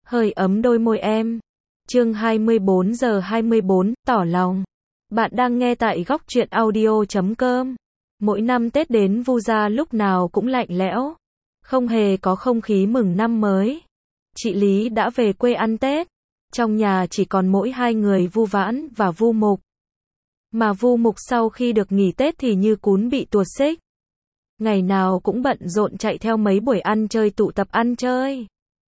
hơi ấm đôi môi em. Chương 24 giờ 24, tỏ lòng. Bạn đang nghe tại góc truyện audio.com. Mỗi năm Tết đến Vu Gia lúc nào cũng lạnh lẽo, không hề có không khí mừng năm mới. Chị Lý đã về quê ăn Tết. Trong nhà chỉ còn mỗi hai người Vu Vãn và Vu Mục. Mà Vu Mục sau khi được nghỉ Tết thì như cún bị tuột xích. Ngày nào cũng bận rộn chạy theo mấy buổi ăn chơi tụ tập ăn chơi.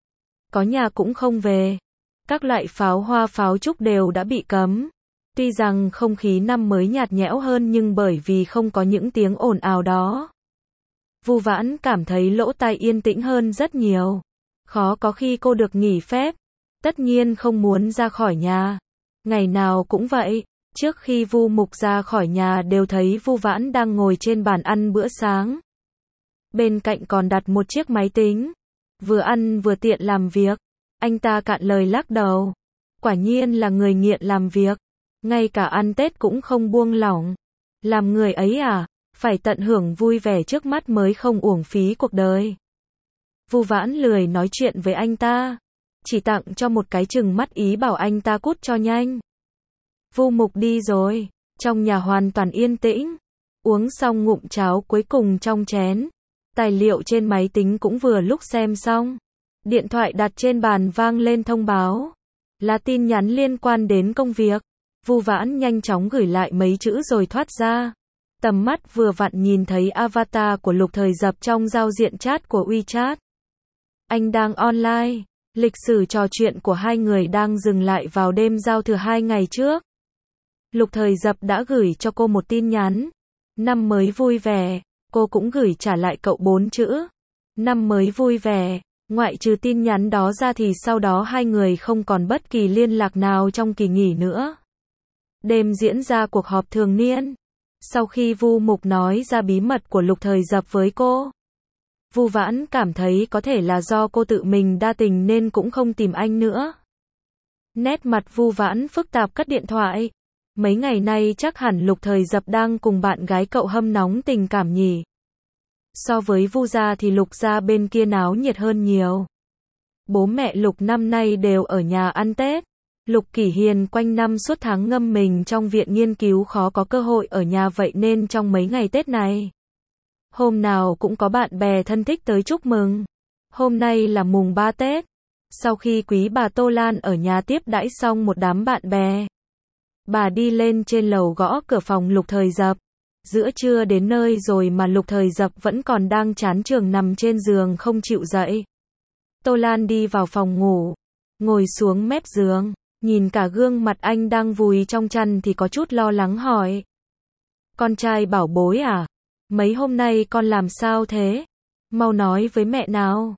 Có nhà cũng không về. Các loại pháo hoa pháo trúc đều đã bị cấm. Tuy rằng không khí năm mới nhạt nhẽo hơn nhưng bởi vì không có những tiếng ồn ào đó, Vu Vãn cảm thấy lỗ tai yên tĩnh hơn rất nhiều. Khó có khi cô được nghỉ phép. Tất nhiên không muốn ra khỏi nhà. Ngày nào cũng vậy. Trước khi Vu Mục ra khỏi nhà đều thấy Vu Vãn đang ngồi trên bàn ăn bữa sáng. Bên cạnh còn đặt một chiếc máy tính. Vừa ăn vừa tiện làm việc. Anh ta cạn lời lắc đầu. Quả nhiên là người nghiện làm việc. Ngay cả ăn Tết cũng không buông lỏng. Làm người ấy à, phải tận hưởng vui vẻ trước mắt mới không uổng phí cuộc đời. Vu Vãn lười nói chuyện với anh ta. Chỉ tặng cho một cái chừng mắt ý bảo anh ta cút cho nhanh. Vu Mục đi rồi. Trong nhà hoàn toàn yên tĩnh. Uống xong ngụm cháo cuối cùng trong chén. Tài liệu trên máy tính cũng vừa lúc xem xong. Điện thoại đặt trên bàn vang lên thông báo. Là tin nhắn liên quan đến công việc. Vu Vãn nhanh chóng gửi lại mấy chữ rồi thoát ra. Tầm mắt vừa vặn nhìn thấy avatar của Lục Thời Dập trong giao diện chat của WeChat. Anh đang online. Lịch sử trò chuyện của hai người đang dừng lại vào đêm giao thừa 2 ngày trước. Lục Thời Dập đã gửi cho cô một tin nhắn. Năm mới vui vẻ. Cô cũng gửi trả lại cậu 4 chữ. Năm mới vui vẻ. Ngoại trừ tin nhắn đó ra thì sau đó hai người không còn bất kỳ liên lạc nào trong kỳ nghỉ nữa. Đêm diễn ra cuộc họp thường niên. Sau khi Vu Mục nói ra bí mật của Lục Thời Dập với cô, Vu Vãn cảm thấy có thể là do cô tự mình đa tình nên cũng không tìm anh nữa. Nét mặt Vu Vãn phức tạp cất điện thoại. Mấy ngày nay chắc hẳn Lục Thời Dập đang cùng bạn gái cậu hâm nóng tình cảm nhỉ. So với Vu gia thì Lục gia bên kia náo nhiệt hơn nhiều. Bố mẹ Lục năm nay đều ở nhà ăn Tết. Lục Kỷ Hiền quanh năm suốt tháng ngâm mình trong viện nghiên cứu khó có cơ hội ở nhà vậy nên trong mấy ngày Tết này, hôm nào cũng có bạn bè thân thích tới chúc mừng. Hôm nay là mùng 3 Tết. Sau khi quý bà Tô Lan ở nhà tiếp đãi xong một đám bạn bè, bà đi lên trên lầu gõ cửa phòng Lục Thời Dập. Giữa trưa đến nơi rồi mà Lục Thời Dập vẫn còn đang chán chường nằm trên giường không chịu dậy. Tô Lan đi vào phòng ngủ, ngồi xuống mép giường, nhìn cả gương mặt anh đang vùi trong chăn thì có chút lo lắng hỏi. Con trai bảo bối à? Mấy hôm nay con làm sao thế? Mau nói với mẹ nào.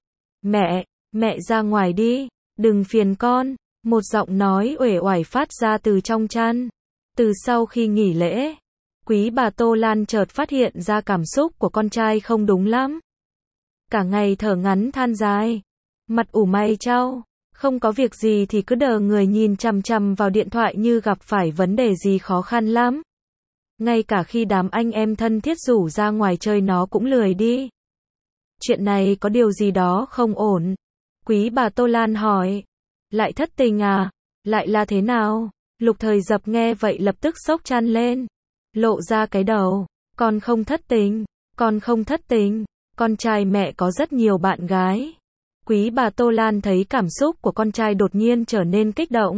Mẹ ra ngoài đi, đừng phiền con. Một giọng nói uể oải phát ra từ trong chăn. Từ sau khi nghỉ lễ, quý bà Tô Lan chợt phát hiện ra cảm xúc của con trai không đúng lắm. Cả ngày thở ngắn than dài, mặt ủ mày chau, không có việc gì thì cứ đờ người nhìn chằm chằm vào điện thoại như gặp phải vấn đề gì khó khăn lắm. Ngay cả khi đám anh em thân thiết rủ ra ngoài chơi nó cũng lười đi. Chuyện này có điều gì đó không ổn? Quý bà Tô Lan hỏi. Lại thất tình à? Lại là thế nào? Lục Thời Dập nghe vậy lập tức xốc chăn lên, lộ ra cái đầu. Con không thất tình, con không thất tình. Con trai mẹ có rất nhiều bạn gái. Quý bà Tô Lan thấy cảm xúc của con trai đột nhiên trở nên kích động.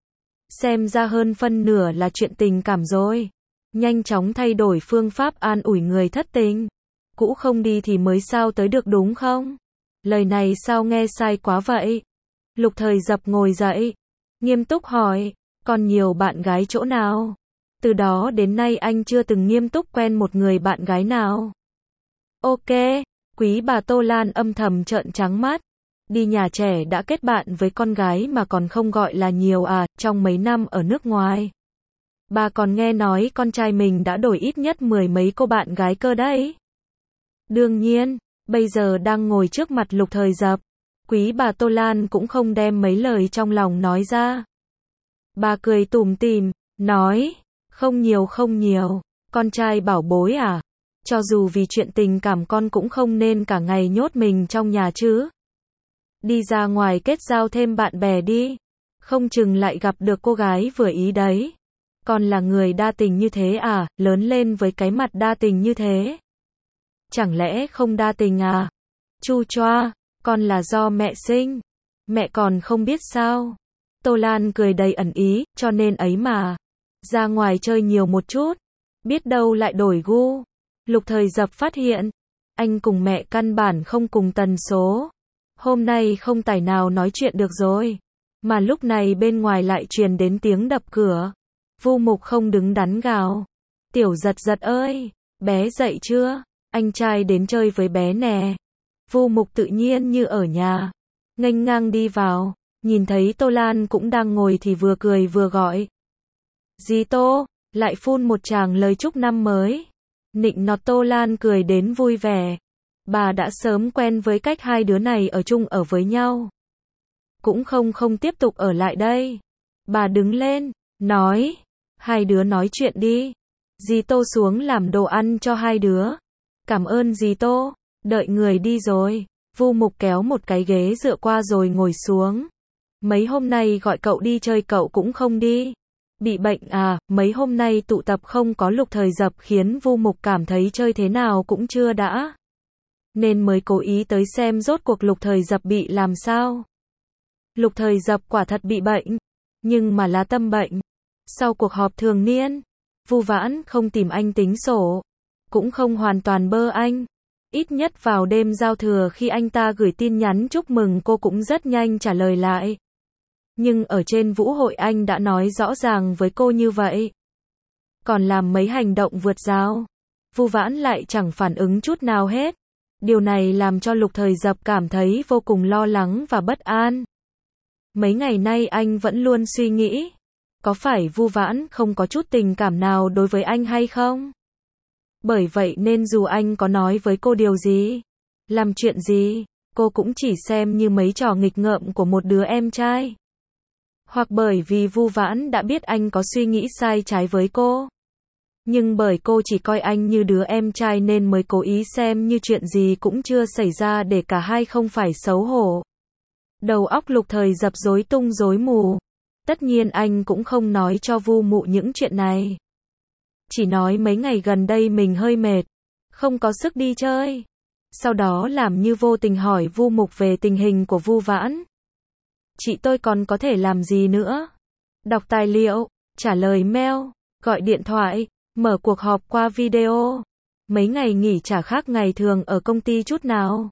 Xem ra hơn phân nửa là chuyện tình cảm rồi. Nhanh chóng thay đổi phương pháp an ủi người thất tình. Cũ không đi thì mới sao tới được đúng không? Lời này sao nghe sai quá vậy? Lục Thời Dập ngồi dậy, nghiêm túc hỏi. Còn nhiều bạn gái chỗ nào? Từ đó đến nay anh chưa từng nghiêm túc quen một người bạn gái nào. Ok. Quý bà Tô Lan âm thầm trợn trắng mắt. Đi nhà trẻ đã kết bạn với con gái mà còn không gọi là nhiều à, trong mấy năm ở nước ngoài. Bà còn nghe nói con trai mình đã đổi ít nhất 10 mấy cô bạn gái cơ đấy. Đương nhiên, bây giờ đang ngồi trước mặt Lục Thời Dập, quý bà Tô Lan cũng không đem mấy lời trong lòng nói ra. Bà cười tủm tỉm, nói, không nhiều, con trai bảo bối à? Cho dù vì chuyện tình cảm con cũng không nên cả ngày nhốt mình trong nhà chứ. Đi ra ngoài kết giao thêm bạn bè đi. Không chừng lại gặp được cô gái vừa ý đấy. Con là người đa tình như thế à, lớn lên với cái mặt đa tình như thế. Chẳng lẽ không đa tình à? Chu choa, con là do mẹ sinh. Mẹ còn không biết sao? Tô Lan cười đầy ẩn ý, cho nên ấy mà. Ra ngoài chơi nhiều một chút. Biết đâu lại đổi gu. Lục Thời Dập phát hiện. Anh cùng mẹ căn bản không cùng tần số. Hôm nay không tài nào nói chuyện được rồi. Mà lúc này bên ngoài lại truyền đến tiếng đập cửa. Vu Mục không đứng đắn gào. Tiểu Giật Giật ơi, bé dậy chưa? Anh trai đến chơi với bé nè. Vu Mục tự nhiên như ở nhà. Nghênh ngang đi vào. Nhìn thấy Tô Lan cũng đang ngồi thì vừa cười vừa gọi. Dì Tô, lại phun một tràng lời chúc năm mới. Nịnh nọt Tô Lan cười đến vui vẻ. Bà đã sớm quen với cách hai đứa này ở chung ở với nhau. Cũng không tiếp tục ở lại đây. Bà đứng lên, nói. Hai đứa nói chuyện đi. Dì Tô xuống làm đồ ăn cho hai đứa. Cảm ơn dì Tô. Đợi người đi rồi. Vu Mục kéo một cái ghế dựa qua rồi ngồi xuống. Mấy hôm nay gọi cậu đi chơi cậu cũng không đi. Bị bệnh à? Mấy hôm nay tụ tập không có Lục Thời Dập khiến Vu Mục cảm thấy chơi thế nào cũng chưa đã. Nên mới cố ý tới xem rốt cuộc Lục Thời Dập bị làm sao. Lục Thời Dập quả thật bị bệnh, nhưng mà là tâm bệnh. Sau cuộc họp thường niên, Vu Vãn không tìm anh tính sổ, cũng không hoàn toàn bơ anh. Ít nhất vào đêm giao thừa khi anh ta gửi tin nhắn chúc mừng cô cũng rất nhanh trả lời lại. Nhưng ở trên vũ hội anh đã nói rõ ràng với cô như vậy. Còn làm mấy hành động vượt rào, Vu Vãn lại chẳng phản ứng chút nào hết. Điều này làm cho Lục Thời Dập cảm thấy vô cùng lo lắng và bất an. Mấy ngày nay anh vẫn luôn suy nghĩ, có phải Vu Vãn không có chút tình cảm nào đối với anh hay không? Bởi vậy nên dù anh có nói với cô điều gì, làm chuyện gì, cô cũng chỉ xem như mấy trò nghịch ngợm của một đứa em trai. Hoặc bởi vì Vu Vãn đã biết anh có suy nghĩ sai trái với cô. Nhưng bởi cô chỉ coi anh như đứa em trai nên mới cố ý xem như chuyện gì cũng chưa xảy ra để cả hai không phải xấu hổ. Đầu óc Lục Thời Dập rối tung rối mù. Tất nhiên anh cũng không nói cho Vu Mụ những chuyện này. Chỉ nói mấy ngày gần đây mình hơi mệt, không có sức đi chơi. Sau đó làm như vô tình hỏi Vu Mục về tình hình của Vu Vãn. Chị tôi còn có thể làm gì nữa? Đọc tài liệu, trả lời mail, gọi điện thoại, mở cuộc họp qua video. Mấy ngày nghỉ chả khác ngày thường ở công ty chút nào.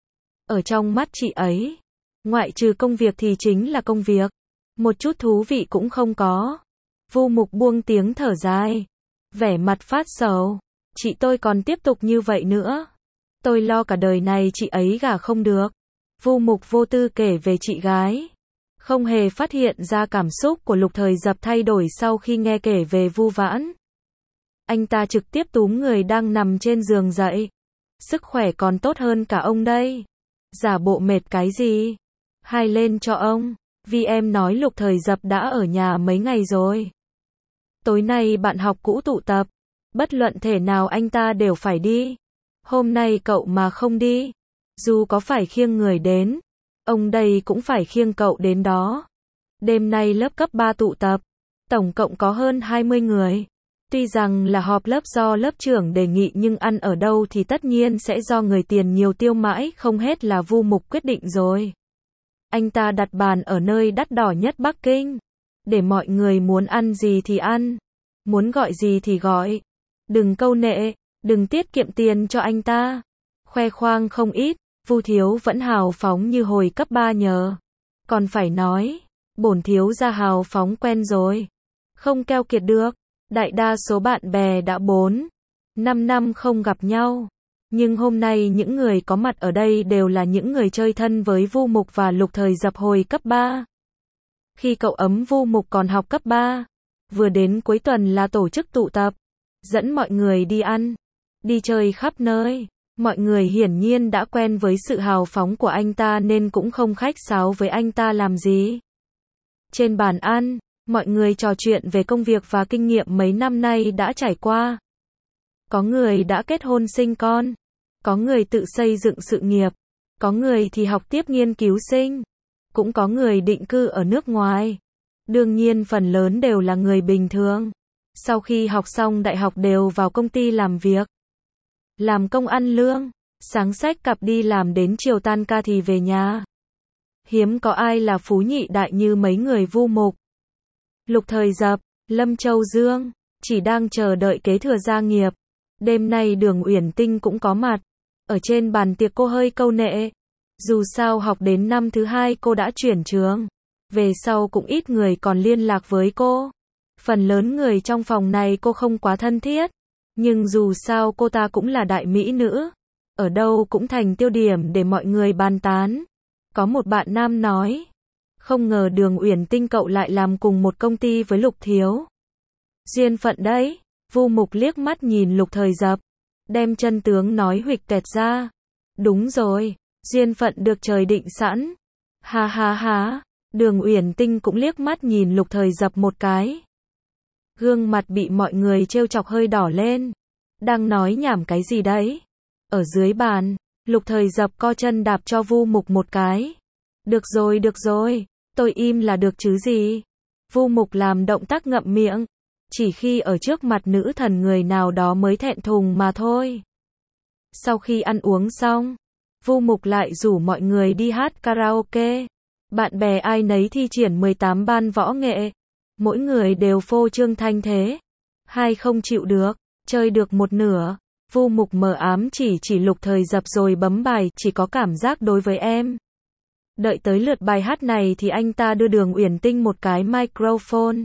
Ở trong mắt chị ấy, ngoại trừ công việc thì chính là công việc. Một chút thú vị cũng không có. Vu Mục buông tiếng thở dài, vẻ mặt phát sầu. Chị tôi còn tiếp tục như vậy nữa, tôi lo cả đời này chị ấy gả không được. Vu Mục vô tư kể về chị gái. Không hề phát hiện ra cảm xúc của Lục Thời Dập thay đổi sau khi nghe kể về Vu Vãn. Anh ta trực tiếp túm người đang nằm trên giường dậy. Sức khỏe còn tốt hơn cả ông đây. Giả bộ mệt cái gì? Hai lên cho ông. Vì em nói Lục Thời Dập đã ở nhà mấy ngày rồi. Tối nay bạn học cũ tụ tập. Bất luận thể nào anh ta đều phải đi. Hôm nay cậu mà không đi, dù có phải khiêng người đến, ông đây cũng phải khiêng cậu đến đó. Đêm nay lớp cấp 3 tụ tập. Tổng cộng có hơn 20 người. Tuy rằng là họp lớp do lớp trưởng đề nghị nhưng ăn ở đâu thì tất nhiên sẽ do người tiền nhiều tiêu mãi không hết là Vu Mục quyết định rồi. Anh ta đặt bàn ở nơi đắt đỏ nhất Bắc Kinh. Để mọi người muốn ăn gì thì ăn. Muốn gọi gì thì gọi. Đừng câu nệ, đừng tiết kiệm tiền cho anh ta. Khoe khoang không ít, Vu thiếu vẫn hào phóng như hồi cấp 3 nhờ. Còn phải nói, bổn thiếu gia hào phóng quen rồi. Không keo kiệt được. Đại đa số bạn bè đã 4, 5 năm không gặp nhau. Nhưng hôm nay những người có mặt ở đây đều là những người chơi thân với Vu Mục và Lục Thời Dập hồi cấp 3. Khi cậu ấm Vu Mục còn học cấp 3, vừa đến cuối tuần là tổ chức tụ tập, dẫn mọi người đi ăn, đi chơi khắp nơi. Mọi người hiển nhiên đã quen với sự hào phóng của anh ta nên cũng không khách sáo với anh ta làm gì. Trên bàn ăn, mọi người trò chuyện về công việc và kinh nghiệm mấy năm nay đã trải qua. Có người đã kết hôn sinh con, có người tự xây dựng sự nghiệp, Có người thì học tiếp nghiên cứu sinh, cũng có người định cư ở nước ngoài. Đương nhiên phần lớn đều là người bình thường. Sau khi học xong đại học đều vào công ty làm việc. Làm công ăn lương, sáng xách cặp đi làm đến chiều tan ca thì về nhà. Hiếm có ai là phú nhị đại như mấy người Vu Mục, Lục Thời Dập, Lâm Châu Dương, chỉ đang chờ đợi kế thừa gia nghiệp. Đêm nay Đường Uyển Tinh cũng có mặt. Ở trên bàn tiệc cô hơi câu nệ. Dù sao học đến năm thứ 2 cô đã chuyển trường. Về sau cũng ít người còn liên lạc với cô. Phần lớn người trong phòng này cô không quá thân thiết. Nhưng dù sao cô ta cũng là đại mỹ nữ. Ở đâu cũng thành tiêu điểm để mọi người bàn tán. Có một bạn nam nói. Không ngờ Đường Uyển Tinh cậu lại làm cùng một công ty với Lục Thiếu. Duyên phận đấy. Vu Mục liếc mắt nhìn Lục Thời Dập. Đem chân tướng nói huỵch toẹt ra. Đúng rồi. Duyên phận được trời định sẵn. Ha ha ha. Đường Uyển Tinh cũng liếc mắt nhìn Lục Thời Dập một cái. Gương mặt bị mọi người trêu chọc hơi đỏ lên. Đang nói nhảm cái gì đấy? Ở dưới bàn, Lục Thời Dập co chân đạp cho Vu Mục một cái. Được rồi, tôi im là được chứ gì. Vu Mục làm động tác ngậm miệng. Chỉ khi ở trước mặt nữ thần người nào đó mới thẹn thùng mà thôi. Sau khi ăn uống xong, Vu Mục lại rủ mọi người đi hát karaoke. Bạn bè ai nấy thi triển 18 ban võ nghệ. Mỗi người đều phô trương thanh thế. Hai không chịu được, chơi được một nửa. Vu Mục mờ ám chỉ Lục Thời Dập rồi bấm bài, chỉ có cảm giác đối với em. Đợi tới lượt bài hát này thì anh ta đưa Đường Uyển Tinh một cái microphone.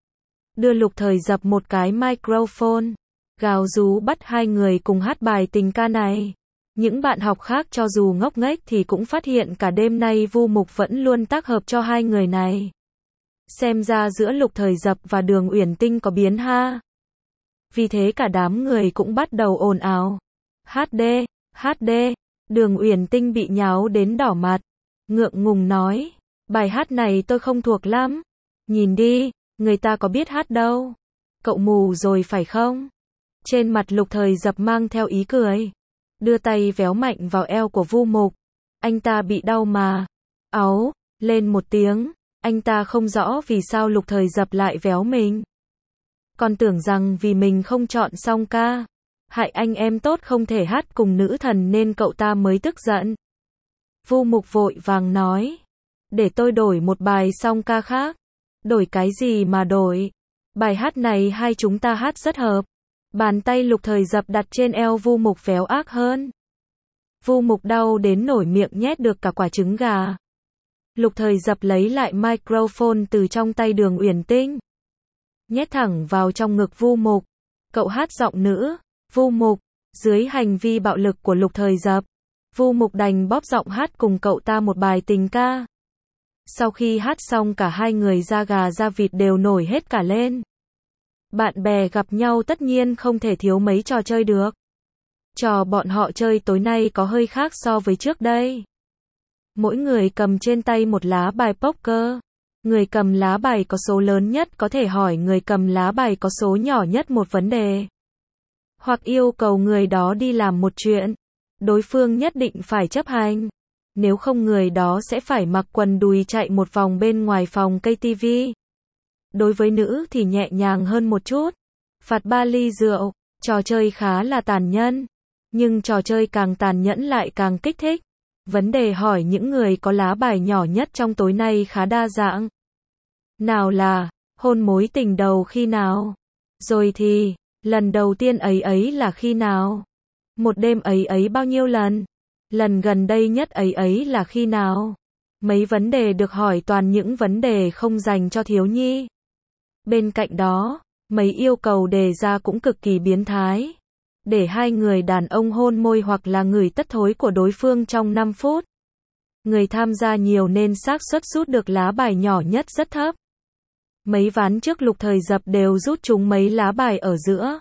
Đưa Lục Thời Dập một cái microphone. Gào rú bắt hai người cùng hát bài tình ca này. Những bạn học khác cho dù ngốc nghếch thì cũng phát hiện cả đêm nay Vu Mục vẫn luôn tác hợp cho hai người này. Xem ra giữa Lục Thời Dập và Đường Uyển Tinh có biến ha. Vì thế cả đám người cũng bắt đầu ồn ào. HD. Đường Uyển Tinh bị nháo đến đỏ mặt. Ngượng ngùng nói. Bài hát này tôi không thuộc lắm. Nhìn đi, người ta có biết hát đâu. Cậu mù rồi phải không? Trên mặt Lục Thời Dập mang theo ý cười. Đưa tay véo mạnh vào eo của Vu Mục. Anh ta bị đau mà. Áu, lên một tiếng. Anh ta không rõ vì sao Lục Thời Dập lại véo mình. Còn tưởng rằng vì mình không chọn xong ca. Hại anh em tốt không thể hát cùng nữ thần nên cậu ta mới tức giận. Vu Mục vội vàng nói. Để tôi đổi một bài song ca khác. Đổi cái gì mà đổi? Bài hát này hai chúng ta hát rất hợp. Bàn tay Lục Thời Dập đặt trên eo Vu Mục véo ác hơn. Vu Mục đau đến nổi miệng nhét được cả quả trứng gà. Lục Thời Dập lấy lại microphone từ trong tay Đường Uyển Tinh. Nhét thẳng vào trong ngực Vu Mục. Cậu hát giọng nữ. Vu Mục. Dưới hành vi bạo lực của Lục Thời Dập, Vu Mục đành bóp giọng hát cùng cậu ta một bài tình ca. Sau khi hát xong cả hai người da gà da vịt đều nổi hết cả lên. Bạn bè gặp nhau tất nhiên không thể thiếu mấy trò chơi được. Trò bọn họ chơi tối nay có hơi khác so với trước đây. Mỗi người cầm trên tay một lá bài poker. Người cầm lá bài có số lớn nhất có thể hỏi người cầm lá bài có số nhỏ nhất một vấn đề. Hoặc yêu cầu người đó đi làm một chuyện. Đối phương nhất định phải chấp hành. Nếu không người đó sẽ phải mặc quần đùi chạy một vòng bên ngoài phòng cây tivi. Đối với nữ thì nhẹ nhàng hơn một chút. Phạt 3 ly rượu. Trò chơi khá là tàn nhẫn. Nhưng trò chơi càng tàn nhẫn lại càng kích thích. Vấn đề hỏi những người có lá bài nhỏ nhất trong tối nay khá đa dạng. Nào là, hôn mối tình đầu khi nào? Rồi thì, lần đầu tiên ấy là khi nào? Một đêm ấy bao nhiêu lần? Lần gần đây nhất ấy là khi nào? Mấy vấn đề được hỏi toàn những vấn đề không dành cho thiếu nhi. Bên cạnh đó, mấy yêu cầu đề ra cũng cực kỳ biến thái. Để hai người đàn ông hôn môi hoặc là ngửi tất thối của đối phương trong 5 phút. Người tham gia nhiều nên xác suất rút được lá bài nhỏ nhất rất thấp. Mấy ván trước Lục Thời Dập đều rút trúng mấy lá bài ở giữa.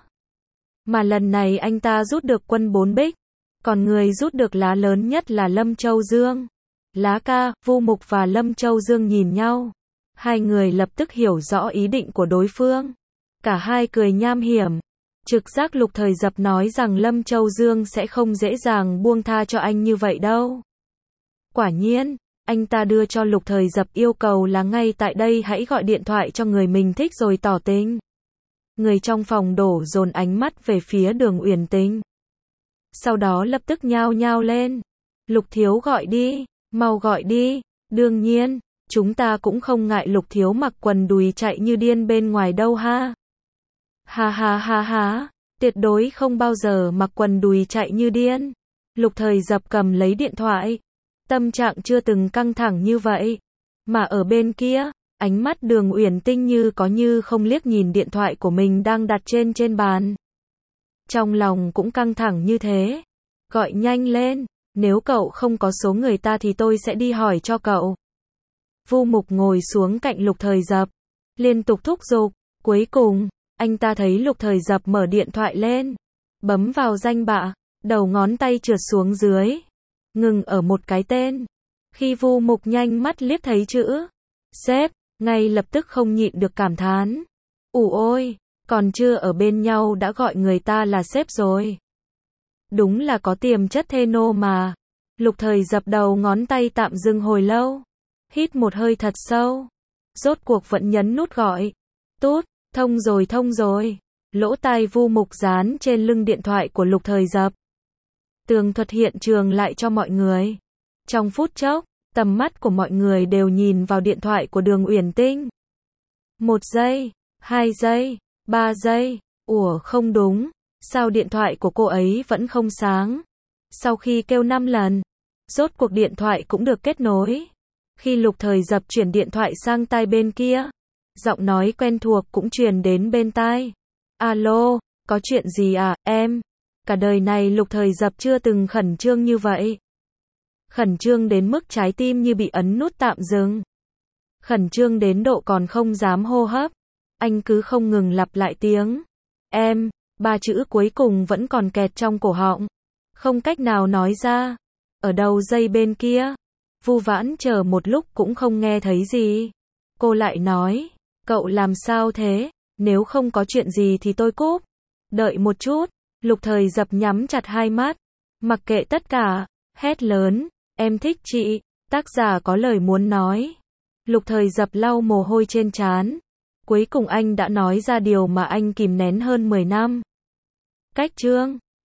Mà lần này anh ta rút được quân 4 bích. Còn người rút được lá lớn nhất là Lâm Châu Dương. Lá ca, Vu Mục và Lâm Châu Dương nhìn nhau. Hai người lập tức hiểu rõ ý định của đối phương. Cả hai cười nham hiểm. Trực giác Lục Thời Dập nói rằng Lâm Châu Dương sẽ không dễ dàng buông tha cho anh như vậy đâu. Quả nhiên, anh ta đưa cho Lục Thời Dập yêu cầu là ngay tại đây hãy gọi điện thoại cho người mình thích rồi tỏ tình. Người trong phòng đổ dồn ánh mắt về phía Đường Uyển Tình. Sau đó lập tức nhao nhao lên. Lục thiếu gọi đi, mau gọi đi. Đương nhiên, chúng ta cũng không ngại Lục thiếu mặc quần đùi chạy như điên bên ngoài đâu ha. Ha ha ha ha, tuyệt đối không bao giờ mặc quần đùi chạy như điên. Lục Thời Dập cầm lấy điện thoại. Tâm trạng chưa từng căng thẳng như vậy. Mà ở bên kia, ánh mắt Đường Uyển Tinh như có như không liếc nhìn điện thoại của mình đang đặt trên bàn. Trong lòng cũng căng thẳng như thế. Gọi nhanh lên, nếu cậu không có số người ta thì tôi sẽ đi hỏi cho cậu. Vu Mục ngồi xuống cạnh Lục Thời Dập, liên tục thúc giục. Cuối cùng, anh ta thấy Lục Thời Dập mở điện thoại lên, bấm vào danh bạ, đầu ngón tay trượt xuống dưới, ngừng ở một cái tên. Khi Vu Mục nhanh mắt liếc thấy chữ sếp, ngay lập tức không nhịn được cảm thán. Ôi, còn chưa ở bên nhau đã gọi người ta là sếp rồi. Đúng là có tiềm chất thê nô mà. Lục Thời Dập đầu ngón tay tạm dừng hồi lâu. Hít một hơi thật sâu. Rốt cuộc vẫn nhấn nút gọi. Tút, thông rồi. Lỗ tai Vu Mục dán trên lưng điện thoại của Lục Thời Dập. Tường thuật hiện trường lại cho mọi người. Trong phút chốc, tầm mắt của mọi người đều nhìn vào điện thoại của Đường Uyển Tinh. 1 giây, 2 giây, 3 giây. Ủa không đúng, sao điện thoại của cô ấy vẫn không sáng? Sau khi kêu 5 lần, rốt cuộc điện thoại cũng được kết nối. Khi Lục Thời Dập chuyển điện thoại sang tai bên kia, giọng nói quen thuộc cũng truyền đến bên tai. Alo, có chuyện gì à, em? Cả đời này Lục Thời Dập chưa từng khẩn trương như vậy. Khẩn trương đến mức trái tim như bị ấn nút tạm dừng. Khẩn trương đến độ còn không dám hô hấp. Anh cứ không ngừng lặp lại tiếng em, 3 chữ cuối cùng vẫn còn kẹt trong cổ họng, không cách nào nói ra. Ở đầu dây bên kia, Vu Vãn chờ một lúc cũng không nghe thấy gì. Cô lại nói, cậu làm sao thế? Nếu không có chuyện gì thì tôi cúp. Đợi một chút. Lục Thời Dập nhắm chặt hai mắt, mặc kệ tất cả, hét lớn, em thích chị. Tác giả có lời muốn nói. Lục Thời Dập lau mồ hôi trên trán. Cuối cùng anh đã nói ra điều mà anh kìm nén hơn 10 năm. Cách chương